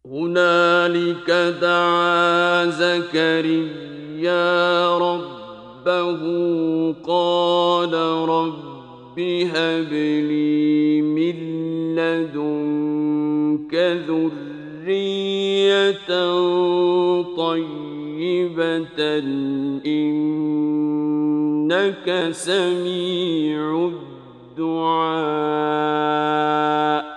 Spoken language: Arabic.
هنالك دعا زكريا ربه قال رب هب لي من لدنك ذرية طيبة إنك سميع الدعاء